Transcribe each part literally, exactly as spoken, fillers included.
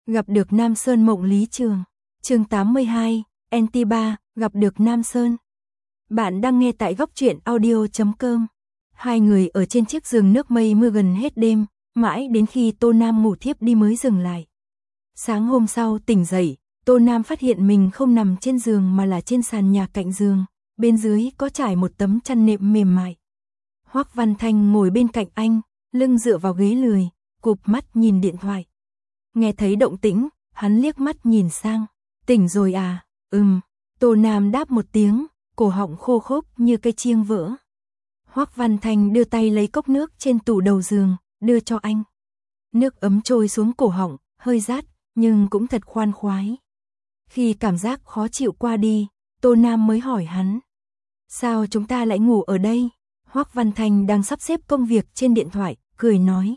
Gặp được Nam Sơn Mộng Lý Trường. Chương tám mươi hai, en tê ba, gặp được Nam Sơn. Bạn đang nghe tại góc truyện audio chấm com. Hai người ở trên chiếc giường nước mây mưa gần hết đêm, mãi đến khi Tô Nam ngủ thiếp đi mới dừng lại. Sáng hôm sau tỉnh dậy, Tô Nam phát hiện mình không nằm trên giường mà là trên sàn nhà cạnh giường, bên dưới có trải một tấm chăn nệm mềm mại. Hoắc Văn Thanh ngồi bên cạnh anh, lưng dựa vào ghế lười, cụp mắt nhìn điện thoại. Nghe thấy động tĩnh, hắn liếc mắt nhìn sang. Tỉnh rồi à? Ừm. Tô Nam đáp một tiếng, cổ họng khô khốc như cây chiêng vỡ. Hoắc Văn Thanh đưa tay lấy cốc nước trên tủ đầu giường, đưa cho anh. Nước ấm trôi xuống cổ họng, hơi rát, nhưng cũng thật khoan khoái. Khi cảm giác khó chịu qua đi, Tô Nam mới hỏi hắn. Sao chúng ta lại ngủ ở đây? Hoắc Văn Thanh đang sắp xếp công việc trên điện thoại, cười nói.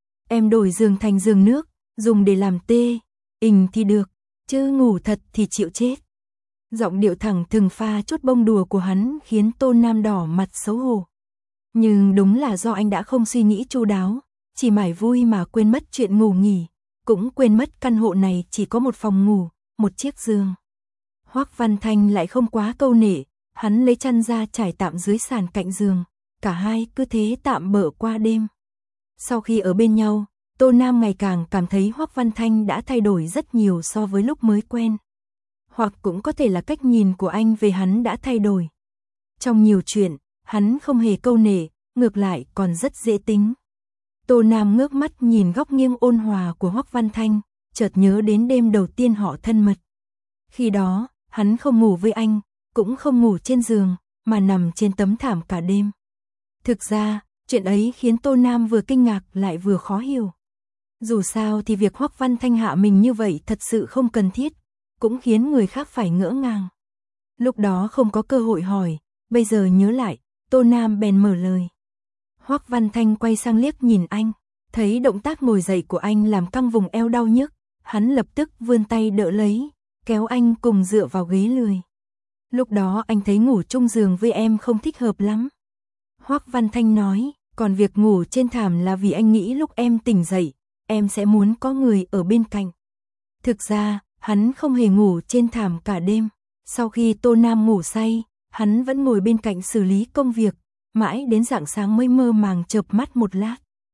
Em đổi giường thành giường nước, dùng để làm tê, ình thì được, chứ ngủ thật thì chịu chết. Giọng điệu thẳng thừng pha chút bông đùa của hắn khiến Tô Nam đỏ mặt xấu hổ. Nhưng đúng là do anh đã không suy nghĩ chu đáo, chỉ mải vui mà quên mất chuyện ngủ nghỉ, cũng quên mất căn hộ này chỉ có một phòng ngủ, một chiếc giường. Hoắc Văn Thanh lại không quá câu nệ, hắn lấy chăn ra trải tạm dưới sàn cạnh giường, cả hai cứ thế tạm bợ qua đêm. Sau khi ở bên nhau, Tô Nam ngày càng cảm thấy Hoắc Văn Thanh đã thay đổi rất nhiều so với lúc mới quen. Hoặc cũng có thể là cách nhìn của anh về hắn đã thay đổi. Trong nhiều chuyện, hắn không hề câu nệ, ngược lại còn rất dễ tính. Tô Nam ngước mắt nhìn góc nghiêng ôn hòa của Hoắc Văn Thanh, chợt nhớ đến đêm đầu tiên họ thân mật. Khi đó, hắn không ngủ với anh, cũng không ngủ trên giường, mà nằm trên tấm thảm cả đêm. Thực ra, chuyện ấy khiến Tô Nam vừa kinh ngạc lại vừa khó hiểu. Dù sao thì việc Hoắc Văn Thanh hạ mình như vậy thật sự không cần thiết, cũng khiến người khác phải ngỡ ngàng. Lúc đó không có cơ hội hỏi, bây giờ nhớ lại, Tô Nam bèn mở lời. Hoắc Văn Thanh quay sang liếc nhìn anh, thấy động tác ngồi dậy của anh làm căng vùng eo đau nhức, hắn lập tức vươn tay đỡ lấy, kéo anh cùng dựa vào ghế lười. Lúc đó anh thấy ngủ chung giường với em không thích hợp lắm. Hoắc Văn Thanh nói, còn việc ngủ trên thảm là vì anh nghĩ lúc em tỉnh dậy, em sẽ muốn có người ở bên cạnh. Thực ra, hắn không hề ngủ trên thảm cả đêm. Sau khi Tô Nam ngủ say, hắn vẫn ngồi bên cạnh xử lý công việc, mãi đến rạng sáng mới mơ màng chợp mắt một lát.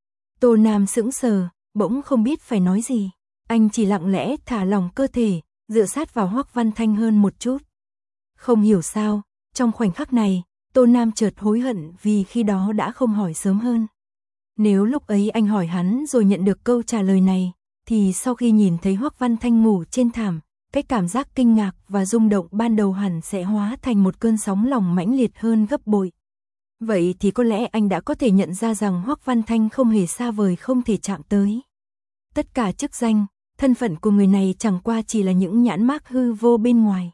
Tô Nam sững sờ, bỗng không biết phải nói gì. Anh chỉ lặng lẽ thả lỏng cơ thể, dựa sát vào Hoắc Văn Thanh hơn một chút. Không hiểu sao, trong khoảnh khắc này, Tô Nam chợt hối hận vì khi đó đã không hỏi sớm hơn. Nếu lúc ấy anh hỏi hắn rồi nhận được câu trả lời này, thì sau khi nhìn thấy Hoắc Văn Thanh ngủ trên thảm, cái cảm giác kinh ngạc và rung động ban đầu hẳn sẽ hóa thành một cơn sóng lòng mãnh liệt hơn gấp bội. Vậy thì có lẽ anh đã có thể nhận ra rằng Hoắc Văn Thanh không hề xa vời không thể chạm tới. Tất cả chức danh, thân phận của người này chẳng qua chỉ là những nhãn mác hư vô bên ngoài.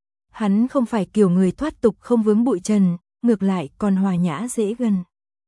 Hắn không phải kiểu người thoát tục không vướng bụi trần, ngược lại còn hòa nhã dễ gần.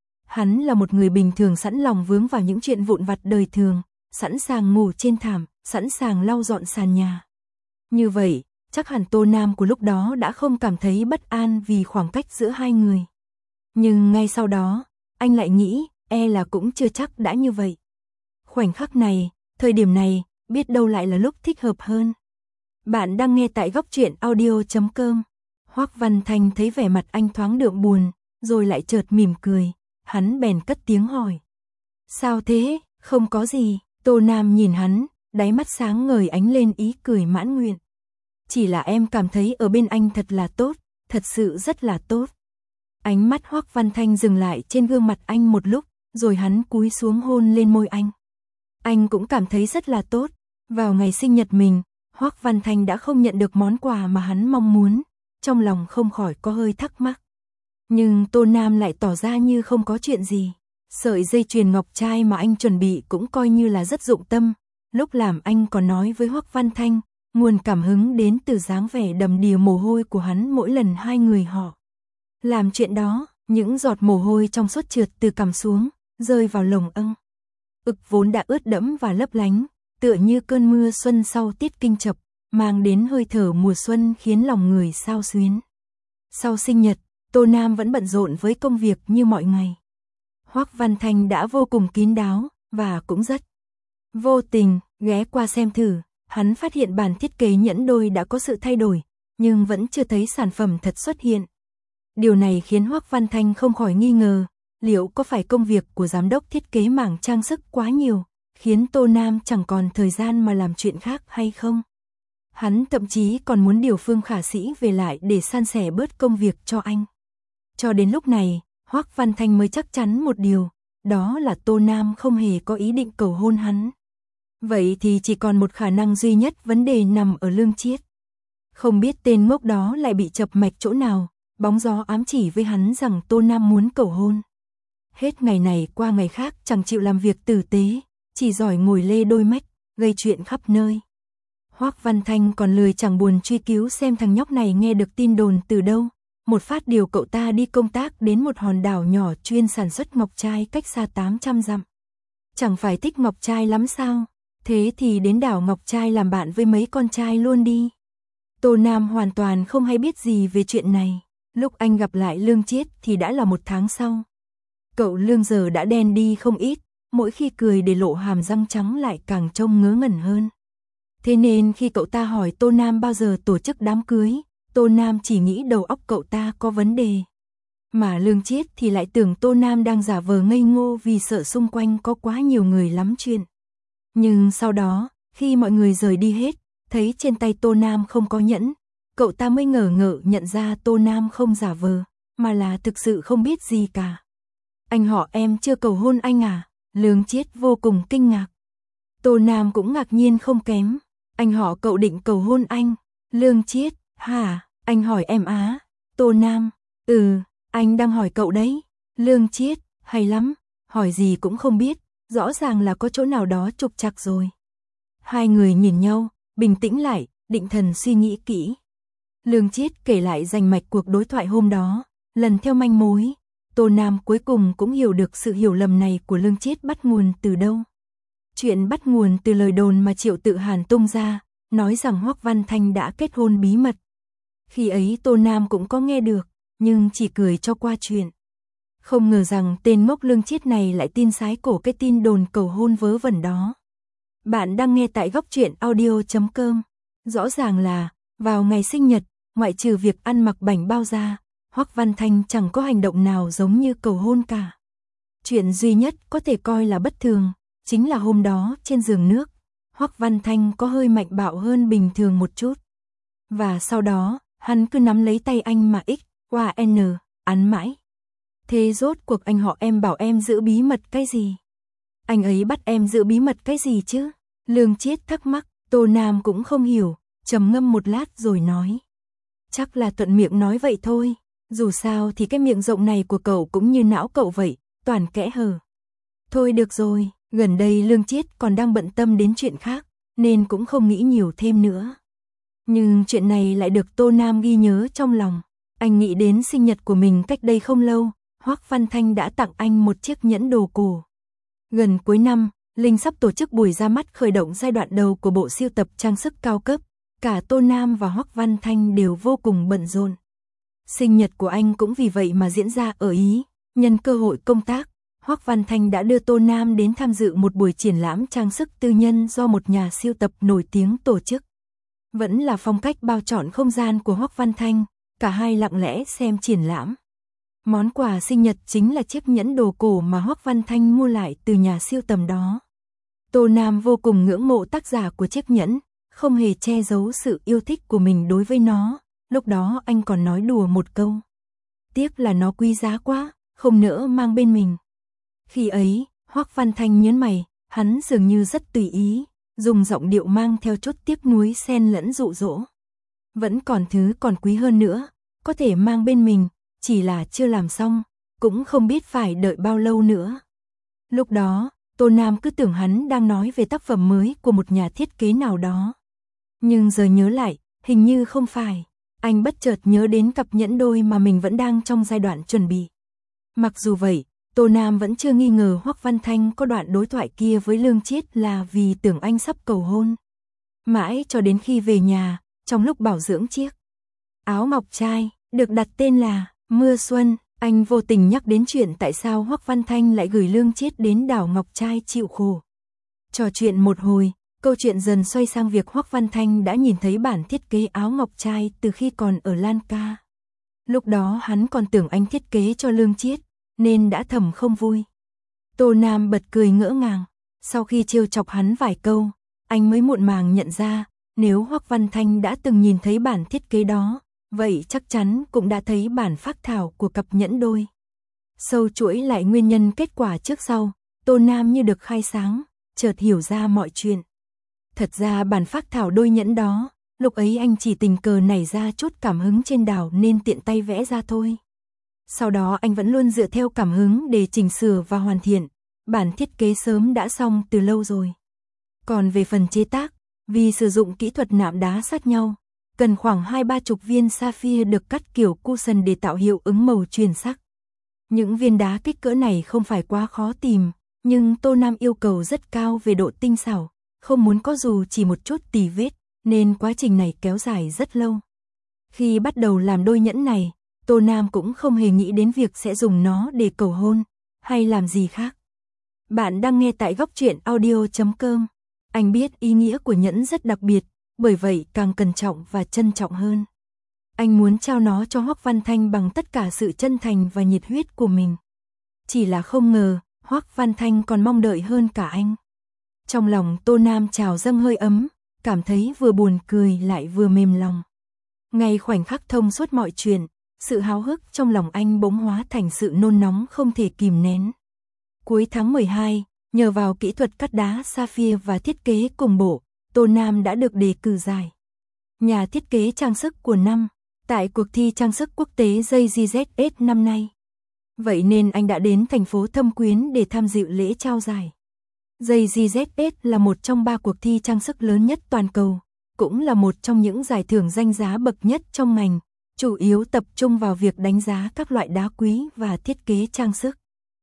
Hắn là một người bình thường sẵn lòng vướng vào những chuyện vụn vặt đời thường, sẵn sàng ngủ trên thảm, sẵn sàng lau dọn sàn nhà. Như vậy, chắc hẳn Tô Nam của lúc đó đã không cảm thấy bất an vì khoảng cách giữa hai người. Nhưng ngay sau đó, anh lại nghĩ, e là cũng chưa chắc đã như vậy. Khoảnh khắc này, thời điểm này, biết đâu lại là lúc thích hợp hơn. Bạn đang nghe tại góc truyện audio chấm com. Hoắc Văn Thanh thấy vẻ mặt anh thoáng đượm buồn, rồi lại chợt mỉm cười, hắn bèn cất tiếng hỏi. Sao thế, không có gì. Tô Nam nhìn hắn, đáy mắt sáng ngời ánh lên ý cười mãn nguyện. Chỉ là em cảm thấy ở bên anh thật là tốt, thật sự rất là tốt. Ánh mắt Hoắc Văn Thanh dừng lại trên gương mặt anh một lúc, rồi hắn cúi xuống hôn lên môi anh. Anh cũng cảm thấy rất là tốt. Vào ngày sinh nhật mình, Hoắc Văn Thanh đã không nhận được món quà mà hắn mong muốn, trong lòng không khỏi có hơi thắc mắc. Nhưng Tô Nam lại tỏ ra như không có chuyện gì. Sợi dây chuyền ngọc trai mà anh chuẩn bị cũng coi như là rất dụng tâm. Lúc làm anh còn nói với Hoắc Văn Thanh, nguồn cảm hứng đến từ dáng vẻ đầm đìa mồ hôi của hắn mỗi lần hai người họ làm chuyện đó, những giọt mồ hôi trong suốt trượt từ cằm xuống, rơi vào lồng âng. Ực vốn đã ướt đẫm và lấp lánh, tựa như cơn mưa xuân sau tiết kinh chập, mang đến hơi thở mùa xuân khiến lòng người xao xuyến. Sau sinh nhật, Tô Nam vẫn bận rộn với công việc như mọi ngày. Hoắc Văn Thanh đã vô cùng kín đáo, và cũng rất vô tình ghé qua xem thử Hắn phát hiện bản thiết kế nhẫn đôi đã có sự thay đổi, nhưng vẫn chưa thấy sản phẩm thật xuất hiện. Điều này khiến Hoắc Văn Thanh không khỏi nghi ngờ, liệu có phải công việc của giám đốc thiết kế mảng trang sức quá nhiều, khiến Tô Nam chẳng còn thời gian mà làm chuyện khác hay không? Hắn thậm chí còn muốn điều Phương Khả Sĩ về lại để san sẻ bớt công việc cho anh. Cho đến lúc này, Hoắc Văn Thanh mới chắc chắn một điều, đó là Tô Nam không hề có ý định cầu hôn hắn. Vậy thì chỉ còn một khả năng duy nhất, vấn đề nằm ở Lương Chiết. Không biết tên ngốc đó lại bị chập mạch chỗ nào, bóng gió ám chỉ với hắn rằng Tô Nam muốn cầu hôn. Hết ngày này qua ngày khác chẳng chịu làm việc tử tế, chỉ giỏi ngồi lê đôi mách, gây chuyện khắp nơi. Hoắc Văn Thanh còn lười chẳng buồn truy cứu xem thằng nhóc này nghe được tin đồn từ đâu. Một phát điều cậu ta đi công tác đến một hòn đảo nhỏ chuyên sản xuất ngọc trai cách xa tám trăm dặm. Chẳng phải thích ngọc trai lắm sao? Thế thì đến đảo ngọc trai làm bạn với mấy con trai luôn đi. Tô Nam hoàn toàn không hay biết gì về chuyện này. Lúc anh gặp lại Lương Chiết thì đã là một tháng sau. Cậu Lương giờ đã đen đi không ít, mỗi khi cười để lộ hàm răng trắng lại càng trông ngớ ngẩn hơn. Thế nên khi cậu ta hỏi Tô Nam bao giờ tổ chức đám cưới, Tô Nam chỉ nghĩ đầu óc cậu ta có vấn đề. Mà Lương Chiết thì lại tưởng Tô Nam đang giả vờ ngây ngô vì sợ xung quanh có quá nhiều người lắm chuyện. Nhưng sau đó, khi mọi người rời đi hết, thấy trên tay Tô Nam không có nhẫn, cậu ta mới ngờ ngợ nhận ra Tô Nam không giả vờ, mà là thực sự không biết gì cả. Anh họ em chưa cầu hôn anh à? Lương Chiết vô cùng kinh ngạc. Tô Nam cũng ngạc nhiên không kém. Anh họ cậu định cầu hôn anh? Lương Chiết, hả? Anh hỏi em á? Tô Nam, ừ, anh đang hỏi cậu đấy. Lương Chiết, hay lắm, hỏi gì cũng không biết, rõ ràng là có chỗ nào đó trục trặc rồi. Hai người nhìn nhau, bình tĩnh lại, định thần suy nghĩ kỹ. Lương Chiết kể lại rành mạch cuộc đối thoại hôm đó, lần theo manh mối. Tô Nam cuối cùng cũng hiểu được sự hiểu lầm này của Lương Chiết bắt nguồn từ đâu. Chuyện bắt nguồn từ lời đồn mà Triệu Tự Hàn tung ra, nói rằng Hoắc Văn Thanh đã kết hôn bí mật. Khi ấy Tô Nam cũng có nghe được, nhưng chỉ cười cho qua chuyện. Không ngờ rằng tên ngốc Lương Chiết này lại tin sái cổ cái tin đồn cầu hôn vớ vẩn đó. Bạn đang nghe tại góc truyện audio chấm com. Rõ ràng là, vào ngày sinh nhật, ngoại trừ việc ăn mặc bảnh bao ra, Hoắc Văn Thanh chẳng có hành động nào giống như cầu hôn cả. Chuyện duy nhất có thể coi là bất thường, chính là hôm đó trên giường nước, Hoắc Văn Thanh có hơi mạnh bạo hơn bình thường một chút. Và sau đó, hắn cứ nắm lấy tay anh mà X, Y, N, ắn mãi. Thế rốt cuộc anh họ em bảo em giữ bí mật cái gì? Anh ấy bắt em giữ bí mật cái gì chứ? Lương Chiết thắc mắc, Tô Nam cũng không hiểu, trầm ngâm một lát rồi nói. Chắc là thuận miệng nói vậy thôi, dù sao thì cái miệng rộng này của cậu cũng như não cậu vậy, toàn kẽ hở. Thôi được rồi, gần đây Lương Chiết còn đang bận tâm đến chuyện khác, nên cũng không nghĩ nhiều thêm nữa. Nhưng chuyện này lại được Tô Nam ghi nhớ trong lòng. Anh nghĩ đến sinh nhật của mình cách đây không lâu, Hoắc Văn Thanh đã tặng anh một chiếc nhẫn đồ cổ. Gần cuối năm, Linh sắp tổ chức buổi ra mắt khởi động giai đoạn đầu của bộ sưu tập trang sức cao cấp. Cả Tô Nam và Hoắc Văn Thanh đều vô cùng bận rộn. Sinh nhật của anh cũng vì vậy mà diễn ra ở Ý. Nhân cơ hội công tác, Hoắc Văn Thanh đã đưa Tô Nam đến tham dự một buổi triển lãm trang sức tư nhân do một nhà sưu tập nổi tiếng tổ chức. Vẫn là phong cách bao trọn không gian của Hoắc Văn Thanh, cả hai lặng lẽ xem triển lãm. Món quà sinh nhật chính là chiếc nhẫn đồ cổ mà Hoắc Văn Thanh mua lại từ nhà sưu tầm đó. Tô Nam vô cùng ngưỡng mộ tác giả của chiếc nhẫn, không hề che giấu sự yêu thích của mình đối với nó. Lúc đó anh còn nói đùa một câu. Tiếc là nó quý giá quá, không nỡ mang bên mình. Khi ấy, Hoắc Văn Thanh nhớn mày, hắn dường như rất tùy ý, dùng giọng điệu mang theo chút tiếc nuối xen lẫn dụ dỗ. Vẫn còn thứ còn quý hơn nữa, có thể mang bên mình, chỉ là chưa làm xong, cũng không biết phải đợi bao lâu nữa. Lúc đó, Tô Nam cứ tưởng hắn đang nói về tác phẩm mới của một nhà thiết kế nào đó. Nhưng giờ nhớ lại, hình như không phải. Anh bất chợt nhớ đến cặp nhẫn đôi mà mình vẫn đang trong giai đoạn chuẩn bị. Mặc dù vậy, Tô Nam vẫn chưa nghi ngờ Hoắc Văn Thanh có đoạn đối thoại kia với Lương Chiết là vì tưởng anh sắp cầu hôn. Mãi cho đến khi về nhà, trong lúc bảo dưỡng chiếc áo ngọc trai, được đặt tên là Mưa Xuân, anh vô tình nhắc đến chuyện tại sao Hoắc Văn Thanh lại gửi Lương Chiết đến đảo Ngọc Trai chịu khổ. Trò chuyện một hồi, câu chuyện dần xoay sang việc Hoắc Văn Thanh đã nhìn thấy bản thiết kế áo ngọc trai từ khi còn ở Lan Ca. Lúc đó hắn còn tưởng anh thiết kế cho Lương Chiết, nên đã thầm không vui. Tô Nam bật cười ngỡ ngàng, sau khi trêu chọc hắn vài câu, anh mới muộn màng nhận ra, nếu Hoắc Văn Thanh đã từng nhìn thấy bản thiết kế đó, vậy chắc chắn cũng đã thấy bản phác thảo của cặp nhẫn đôi. Sâu chuỗi lại nguyên nhân kết quả trước sau, Tô Nam như được khai sáng, chợt hiểu ra mọi chuyện. Thật ra bản phác thảo đôi nhẫn đó, lúc ấy anh chỉ tình cờ nảy ra chút cảm hứng trên đảo nên tiện tay vẽ ra thôi. Sau đó anh vẫn luôn dựa theo cảm hứng để chỉnh sửa và hoàn thiện, bản thiết kế sớm đã xong từ lâu rồi. Còn về phần chế tác, vì sử dụng kỹ thuật nạm đá sát nhau, cần khoảng hai ba chục viên sapphire được cắt kiểu cushion để tạo hiệu ứng màu truyền sắc. Những viên đá kích cỡ này không phải quá khó tìm, nhưng Tô Nam yêu cầu rất cao về độ tinh xảo, không muốn có dù chỉ một chút tì vết, nên quá trình này kéo dài rất lâu. Khi bắt đầu làm đôi nhẫn này, Tô Nam cũng không hề nghĩ đến việc sẽ dùng nó để cầu hôn, hay làm gì khác. Bạn đang nghe tại góc truyện audio chấm com. Anh biết ý nghĩa của nhẫn rất đặc biệt, bởi vậy càng cẩn trọng và trân trọng hơn. Anh muốn trao nó cho Hoắc Văn Thanh bằng tất cả sự chân thành và nhiệt huyết của mình. Chỉ là không ngờ, Hoắc Văn Thanh còn mong đợi hơn cả anh. Trong lòng Tô Nam trào dâng hơi ấm, cảm thấy vừa buồn cười lại vừa mềm lòng. Ngay khoảnh khắc thông suốt mọi chuyện, sự háo hức trong lòng anh bỗng hóa thành sự nôn nóng không thể kìm nén. Cuối tháng mười hai, nhờ vào kỹ thuật cắt đá sapphire và thiết kế cùng bộ, Tô Nam đã được đề cử giải nhà thiết kế trang sức của năm tại cuộc thi trang sức quốc tế J G Z S năm nay. Vậy nên anh đã đến thành phố Thâm Quyến để tham dự lễ trao giải. J G Z S là một trong ba cuộc thi trang sức lớn nhất toàn cầu, cũng là một trong những giải thưởng danh giá bậc nhất trong ngành, chủ yếu tập trung vào việc đánh giá các loại đá quý và thiết kế trang sức.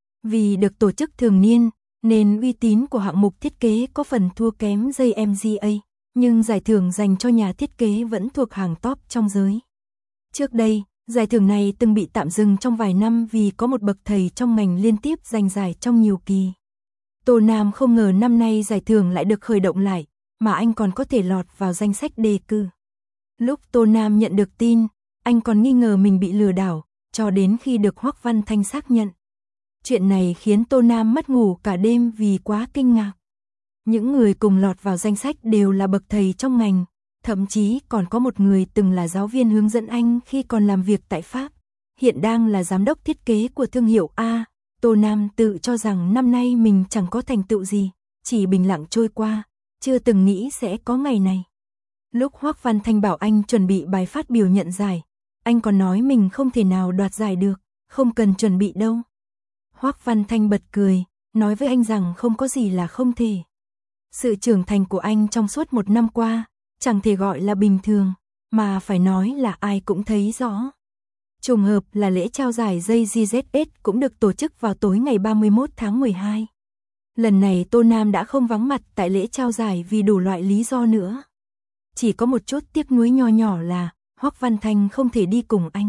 Vì được tổ chức thường niên, nên uy tín của hạng mục thiết kế có phần thua kém J M G A, nhưng giải thưởng dành cho nhà thiết kế vẫn thuộc hàng top trong giới. Trước đây, giải thưởng này từng bị tạm dừng trong vài năm vì có một bậc thầy trong ngành liên tiếp giành giải trong nhiều kỳ. Tô Nam không ngờ năm nay giải thưởng lại được khởi động lại, mà anh còn có thể lọt vào danh sách đề cử. Lúc Tô Nam nhận được tin, anh còn nghi ngờ mình bị lừa đảo, cho đến khi được Hoắc Văn Thanh xác nhận. Chuyện này khiến Tô Nam mất ngủ cả đêm vì quá kinh ngạc. Những người cùng lọt vào danh sách đều là bậc thầy trong ngành, thậm chí còn có một người từng là giáo viên hướng dẫn anh khi còn làm việc tại Pháp, hiện đang là giám đốc thiết kế của thương hiệu A. Tô Nam tự cho rằng năm nay mình chẳng có thành tựu gì, chỉ bình lặng trôi qua, chưa từng nghĩ sẽ có ngày này. Lúc Hoắc Văn Thanh bảo anh chuẩn bị bài phát biểu nhận giải, anh còn nói mình không thể nào đoạt giải được, không cần chuẩn bị đâu. Hoắc Văn Thanh bật cười, nói với anh rằng không có gì là không thể. Sự trưởng thành của anh trong suốt một năm qua, chẳng thể gọi là bình thường, mà phải nói là ai cũng thấy rõ. Trùng hợp là lễ trao giải J G Z S cũng được tổ chức vào tối ngày ba mươi mốt tháng mười hai. Lần này Tô Nam đã không vắng mặt tại lễ trao giải vì đủ loại lý do nữa. Chỉ có một chút tiếc nuối nho nhỏ là Hoắc Văn Thanh không thể đi cùng anh.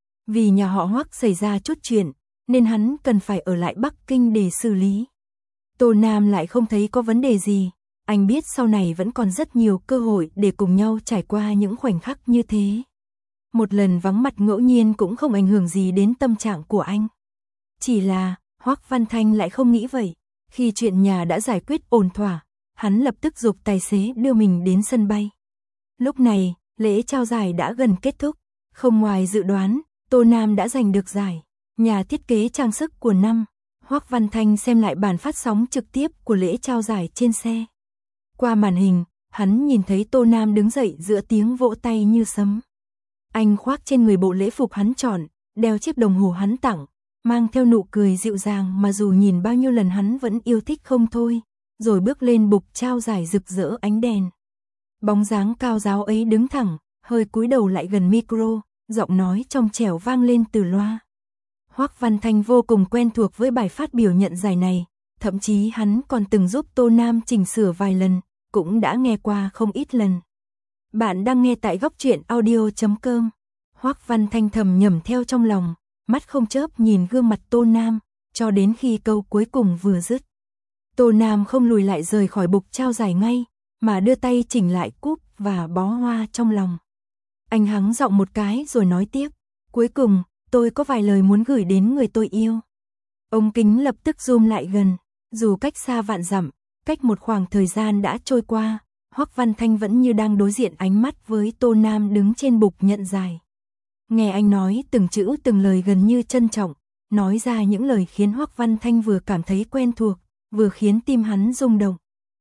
Vì nhà họ Hoắc xảy ra chút chuyện, nên hắn cần phải ở lại Bắc Kinh để xử lý. Tô Nam lại không thấy có vấn đề gì, anh biết sau này vẫn còn rất nhiều cơ hội để cùng nhau trải qua những khoảnh khắc như thế. Một lần vắng mặt ngẫu nhiên cũng không ảnh hưởng gì đến tâm trạng của anh. Chỉ là, Hoắc Văn Thanh lại không nghĩ vậy. Khi chuyện nhà đã giải quyết ổn thỏa, hắn lập tức giục tài xế đưa mình đến sân bay. Lúc này, lễ trao giải đã gần kết thúc. Không ngoài dự đoán, Tô Nam đã giành được giải nhà thiết kế trang sức của năm. Hoắc Văn Thanh xem lại bản phát sóng trực tiếp của lễ trao giải trên xe. Qua màn hình, hắn nhìn thấy Tô Nam đứng dậy giữa tiếng vỗ tay như sấm. Anh khoác trên người bộ lễ phục hắn chọn, đeo chiếc đồng hồ hắn tặng, mang theo nụ cười dịu dàng mà dù nhìn bao nhiêu lần hắn vẫn yêu thích không thôi, rồi bước lên bục trao giải rực rỡ ánh đèn. Bóng dáng cao ráo ấy đứng thẳng, hơi cúi đầu lại gần micro, giọng nói trong trẻo vang lên từ loa. Hoắc Văn Thanh vô cùng quen thuộc với bài phát biểu nhận giải này, thậm chí hắn còn từng giúp Tô Nam chỉnh sửa vài lần, cũng đã nghe qua không ít lần. Bạn đang nghe tại góc truyện audio chấm com. Hoắc Văn Thanh thầm nhẩm theo trong lòng, mắt không chớp nhìn gương mặt Tô Nam, cho đến khi câu cuối cùng vừa dứt. Tô Nam không lùi lại rời khỏi bục trao giải ngay, mà đưa tay chỉnh lại cúp và bó hoa trong lòng. Anh hắng giọng một cái rồi nói tiếp, cuối cùng, tôi có vài lời muốn gửi đến người tôi yêu. Ống kính lập tức zoom lại gần, dù cách xa vạn dặm, cách một khoảng thời gian đã trôi qua, Hoắc Văn Thanh vẫn như đang đối diện ánh mắt với Tô Nam đứng trên bục nhận dài. Nghe anh nói từng chữ từng lời gần như trân trọng, nói ra những lời khiến Hoắc Văn Thanh vừa cảm thấy quen thuộc, vừa khiến tim hắn rung động.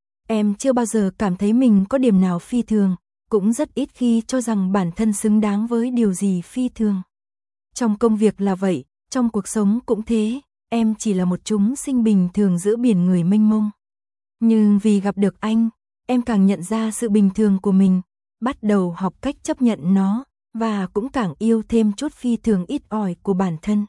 Em chưa bao giờ cảm thấy mình có điểm nào phi thường, cũng rất ít khi cho rằng bản thân xứng đáng với điều gì phi thường. Trong công việc là vậy, trong cuộc sống cũng thế, em chỉ là một chúng sinh bình thường giữa biển người mênh mông. Nhưng vì gặp được anh, em càng nhận ra sự bình thường của mình, bắt đầu học cách chấp nhận nó, và cũng càng yêu thêm chút phi thường ít ỏi của bản thân.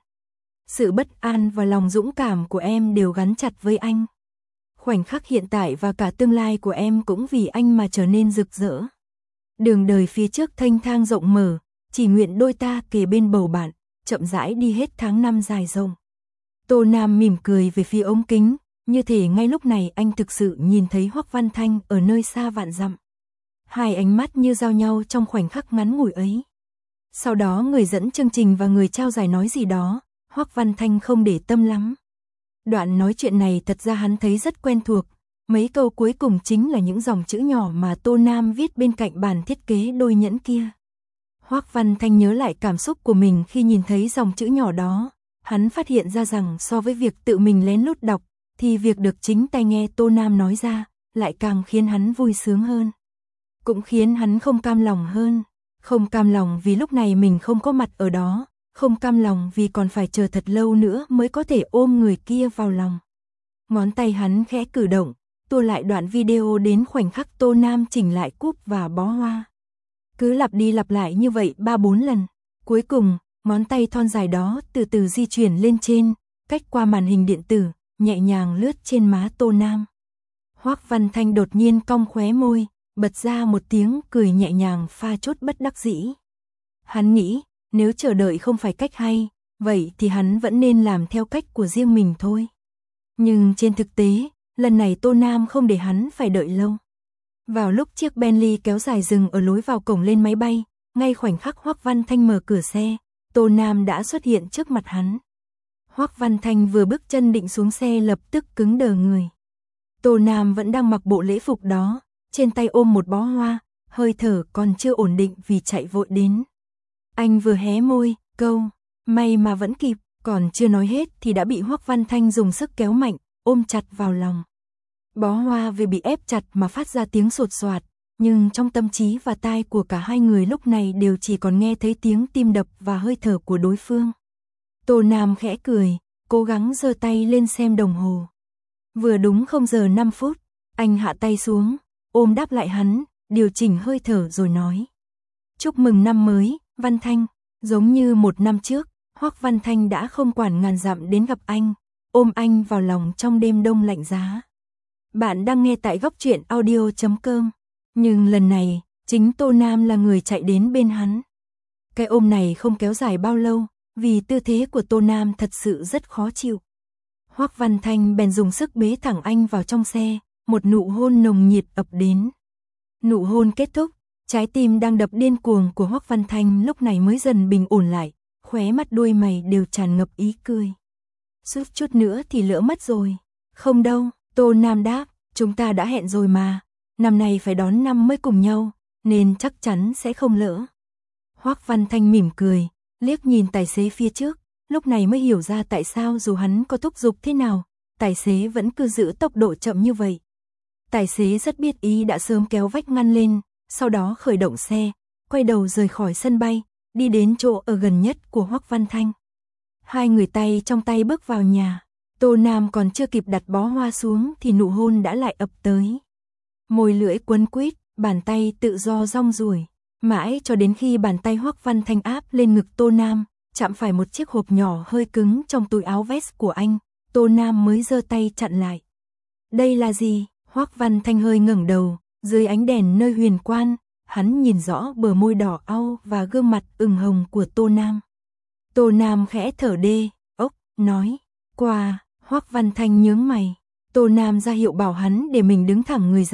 Sự bất an và lòng dũng cảm của em đều gắn chặt với anh. Khoảnh khắc hiện tại và cả tương lai của em cũng vì anh mà trở nên rực rỡ. Đường đời phía trước thênh thang rộng mở, chỉ nguyện đôi ta kề bên bầu bạn, chậm rãi đi hết tháng năm dài rộng. Tô Nam mỉm cười về phía ống kính, như thể ngay lúc này anh thực sự nhìn thấy Hoắc Văn Thanh ở nơi xa vạn dặm. Hai ánh mắt như giao nhau trong khoảnh khắc ngắn ngủi ấy. Sau đó người dẫn chương trình và người trao giải nói gì đó, Hoắc Văn Thanh không để tâm lắm. Đoạn nói chuyện này thật ra hắn thấy rất quen thuộc, mấy câu cuối cùng chính là những dòng chữ nhỏ mà Tô Nam viết bên cạnh bàn thiết kế đôi nhẫn kia. Hoắc Văn Thanh nhớ lại cảm xúc của mình khi nhìn thấy dòng chữ nhỏ đó, hắn phát hiện ra rằng so với việc tự mình lén lút đọc, thì việc được chính tai nghe Tô Nam nói ra, lại càng khiến hắn vui sướng hơn. Cũng khiến hắn không cam lòng hơn, không cam lòng vì lúc này mình không có mặt ở đó, không cam lòng vì còn phải chờ thật lâu nữa mới có thể ôm người kia vào lòng. Ngón tay hắn khẽ cử động, tua lại đoạn video đến khoảnh khắc Tô Nam chỉnh lại cúp và bó hoa. Cứ lặp đi lặp lại như vậy ba bốn lần, cuối cùng, ngón tay thon dài đó từ từ di chuyển lên trên, cách qua màn hình điện tử, nhẹ nhàng lướt trên má Tô Nam. Hoắc Văn Thanh đột nhiên cong khóe môi, bật ra một tiếng cười nhẹ nhàng pha chút bất đắc dĩ. Hắn nghĩ, nếu chờ đợi không phải cách hay, vậy thì hắn vẫn nên làm theo cách của riêng mình thôi. Nhưng trên thực tế, lần này Tô Nam không để hắn phải đợi lâu. Vào lúc chiếc Bentley kéo dài dừng ở lối vào cổng lên máy bay, ngay khoảnh khắc Hoắc Văn Thanh mở cửa xe, Tô Nam đã xuất hiện trước mặt hắn. Hoắc Văn Thanh vừa bước chân định xuống xe lập tức cứng đờ người. Tô Nam vẫn đang mặc bộ lễ phục đó, trên tay ôm một bó hoa, hơi thở còn chưa ổn định vì chạy vội đến. Anh vừa hé môi, câu, may mà vẫn kịp, còn chưa nói hết thì đã bị Hoắc Văn Thanh dùng sức kéo mạnh, ôm chặt vào lòng. Bó hoa vì bị ép chặt mà phát ra tiếng sột soạt, nhưng trong tâm trí và tai của cả hai người lúc này đều chỉ còn nghe thấy tiếng tim đập và hơi thở của đối phương. Tô Nam khẽ cười, cố gắng giơ tay lên xem đồng hồ. Vừa đúng không giờ năm phút, anh hạ tay xuống, ôm đáp lại hắn, điều chỉnh hơi thở rồi nói. Chúc mừng năm mới, Văn Thanh. Giống như một năm trước, Hoắc Văn Thanh đã không quản ngàn dặm đến gặp anh, ôm anh vào lòng trong đêm đông lạnh giá. Bạn đang nghe tại góc truyện audio chấm com. Nhưng lần này, chính Tô Nam là người chạy đến bên hắn. Cái ôm này không kéo dài bao lâu, vì tư thế của Tô Nam thật sự rất khó chịu. Hoắc Văn Thanh bèn dùng sức bế thẳng anh vào trong xe, một nụ hôn nồng nhiệt ập đến. Nụ hôn kết thúc, trái tim đang đập điên cuồng của Hoắc Văn Thanh lúc này mới dần bình ổn lại, khóe mắt đuôi mày đều tràn ngập ý cười. Suýt chút nữa thì lỡ mất rồi. Không đâu, Tô Nam đáp, chúng ta đã hẹn rồi mà, năm nay phải đón năm mới cùng nhau, nên chắc chắn sẽ không lỡ. Hoắc Văn Thanh mỉm cười, liếc nhìn tài xế phía trước, lúc này mới hiểu ra tại sao dù hắn có thúc giục thế nào, tài xế vẫn cứ giữ tốc độ chậm như vậy. Tài xế rất biết ý đã sớm kéo vách ngăn lên, sau đó khởi động xe, quay đầu rời khỏi sân bay, đi đến chỗ ở gần nhất của Hoắc Văn Thanh. Hai người tay trong tay bước vào nhà, Tô Nam còn chưa kịp đặt bó hoa xuống thì nụ hôn đã lại ập tới. Môi lưỡi quấn quýt, bàn tay tự do rong ruổi, mãi cho đến khi bàn tay Hoắc Văn Thanh áp lên ngực Tô Nam, chạm phải một chiếc hộp nhỏ hơi cứng trong túi áo vest của anh, Tô Nam mới giơ tay chặn lại. Đây là gì? Hoắc Văn Thanh hơi ngẩng đầu, dưới ánh đèn nơi huyền quan, hắn nhìn rõ bờ môi đỏ au và gương mặt ửng hồng của Tô Nam. Tô Nam khẽ thở đê, ốc, nói, quà. Hoắc Văn Thanh nhướng mày, Tô Nam ra hiệu bảo hắn để mình đứng thẳng người dậy,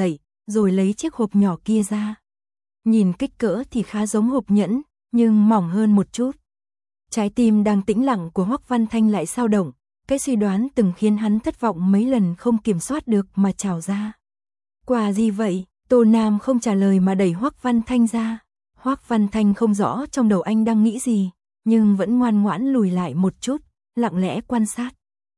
rồi lấy chiếc hộp nhỏ kia ra. Nhìn kích cỡ thì khá giống hộp nhẫn, nhưng mỏng hơn một chút. Trái tim đang tĩnh lặng của Hoắc Văn Thanh lại dao động, cái suy đoán từng khiến hắn thất vọng mấy lần không kiểm soát được mà trào ra. Quà gì vậy? Tô Nam không trả lời mà đẩy Hoắc Văn Thanh ra. Hoắc Văn Thanh không rõ trong đầu anh đang nghĩ gì, nhưng vẫn ngoan ngoãn lùi lại một chút, lặng lẽ quan sát.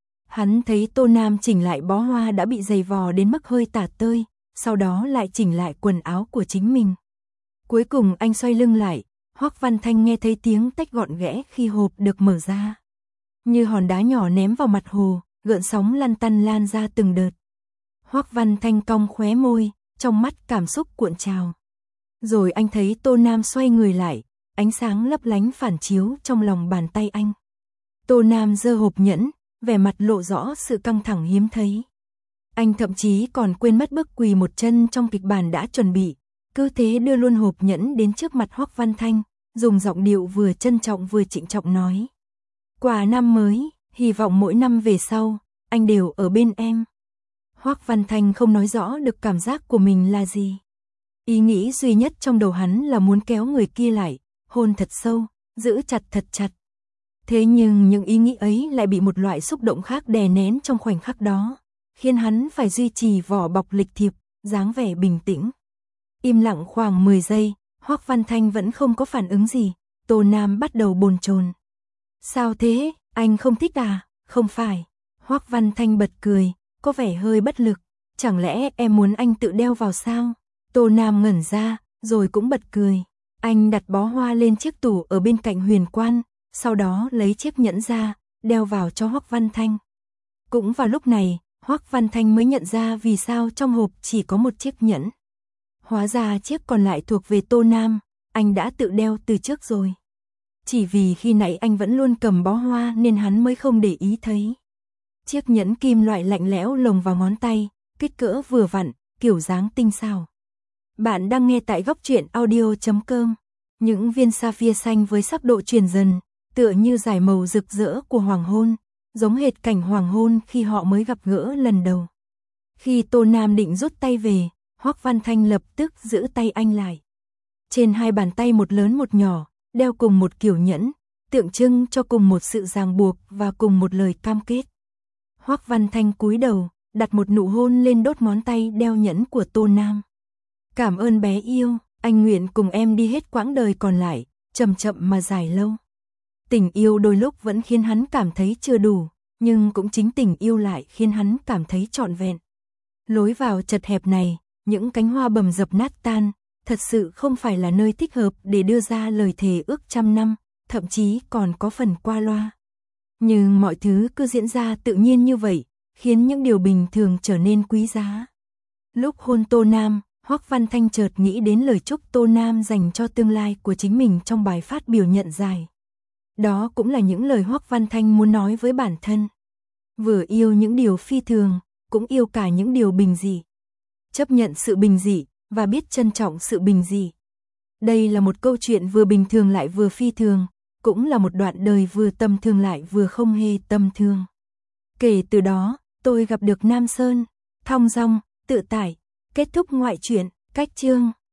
Hắn thấy Tô Nam chỉnh lại bó hoa đã bị giày vò đến mức hơi tả tơi, sau đó lại chỉnh lại quần áo của chính mình. Cuối cùng anh xoay lưng lại, Hoắc Văn Thanh nghe thấy tiếng tách gọn ghẽ khi hộp được mở ra. Như hòn đá nhỏ ném vào mặt hồ, gợn sóng lăn tăn lan ra từng đợt. Hoắc Văn Thanh cong khóe môi, trong mắt cảm xúc cuộn trào. Rồi anh thấy Tô Nam xoay người lại, ánh sáng lấp lánh phản chiếu trong lòng bàn tay anh. Tô Nam giơ hộp nhẫn, vẻ mặt lộ rõ sự căng thẳng hiếm thấy. Anh thậm chí còn quên mất bước quỳ một chân trong kịch bản đã chuẩn bị, cứ thế đưa luôn hộp nhẫn đến trước mặt Hoắc Văn Thanh, dùng giọng điệu vừa trân trọng vừa trịnh trọng nói. Quà năm mới, hy vọng mỗi năm về sau, anh đều ở bên em. Hoắc Văn Thanh không nói rõ được cảm giác của mình là gì. Ý nghĩ duy nhất trong đầu hắn là muốn kéo người kia lại, hôn thật sâu, giữ chặt thật chặt. Thế nhưng những ý nghĩ ấy lại bị một loại xúc động khác đè nén trong khoảnh khắc đó, khiến hắn phải duy trì vỏ bọc lịch thiệp, dáng vẻ bình tĩnh. Im lặng khoảng mười giây, Hoắc Văn Thanh vẫn không có phản ứng gì, Tô Nam bắt đầu bồn chồn. Sao thế, anh không thích à? Không phải. Hoắc Văn Thanh bật cười, có vẻ hơi bất lực. Chẳng lẽ em muốn anh tự đeo vào sao? Tô Nam ngẩn ra, rồi cũng bật cười. Anh đặt bó hoa lên chiếc tủ ở bên cạnh huyền quan, sau đó lấy chiếc nhẫn ra, đeo vào cho Hoắc Văn Thanh. Cũng vào lúc này, Hoắc Văn Thanh mới nhận ra vì sao trong hộp chỉ có một chiếc nhẫn. Hóa ra chiếc còn lại thuộc về Tô Nam, anh đã tự đeo từ trước rồi. Chỉ vì khi nãy anh vẫn luôn cầm bó hoa nên hắn mới không để ý thấy. Chiếc nhẫn kim loại lạnh lẽo lồng vào ngón tay, kích cỡ vừa vặn, kiểu dáng tinh xảo. Bạn đang nghe tại góc truyện audio chấm com. Những viên sapphire xanh với sắc độ chuyển dần, tựa như dải màu rực rỡ của hoàng hôn, giống hệt cảnh hoàng hôn khi họ mới gặp gỡ lần đầu. Khi Tô Nam định rút tay về, Hoắc Văn Thanh lập tức giữ tay anh lại. Trên hai bàn tay một lớn một nhỏ, đeo cùng một kiểu nhẫn, tượng trưng cho cùng một sự ràng buộc và cùng một lời cam kết. Hoắc Văn Thanh cúi đầu, đặt một nụ hôn lên đốt ngón tay đeo nhẫn của Tô Nam. Cảm ơn bé yêu, anh nguyện cùng em đi hết quãng đời còn lại, chậm chậm mà dài lâu. Tình yêu đôi lúc vẫn khiến hắn cảm thấy chưa đủ, nhưng cũng chính tình yêu lại khiến hắn cảm thấy trọn vẹn. Lối vào chật hẹp này, những cánh hoa bầm dập nát tan, thật sự không phải là nơi thích hợp để đưa ra lời thề ước trăm năm, thậm chí còn có phần qua loa. Nhưng mọi thứ cứ diễn ra tự nhiên như vậy, khiến những điều bình thường trở nên quý giá. Lúc hôn Tô Nam, Hoắc Văn Thanh chợt nghĩ đến lời chúc Tô Nam dành cho tương lai của chính mình trong bài phát biểu nhận giải. Đó cũng là những lời Hoắc Văn Thanh muốn nói với bản thân. Vừa yêu những điều phi thường, cũng yêu cả những điều bình dị. Chấp nhận sự bình dị, và biết trân trọng sự bình dị. Đây là một câu chuyện vừa bình thường lại vừa phi thường, cũng là một đoạn đời vừa tầm thường lại vừa không hề tầm thường. Kể từ đó, tôi gặp được Nam Sơn, thong dong, tự tại, kết thúc ngoại truyện, cách chương.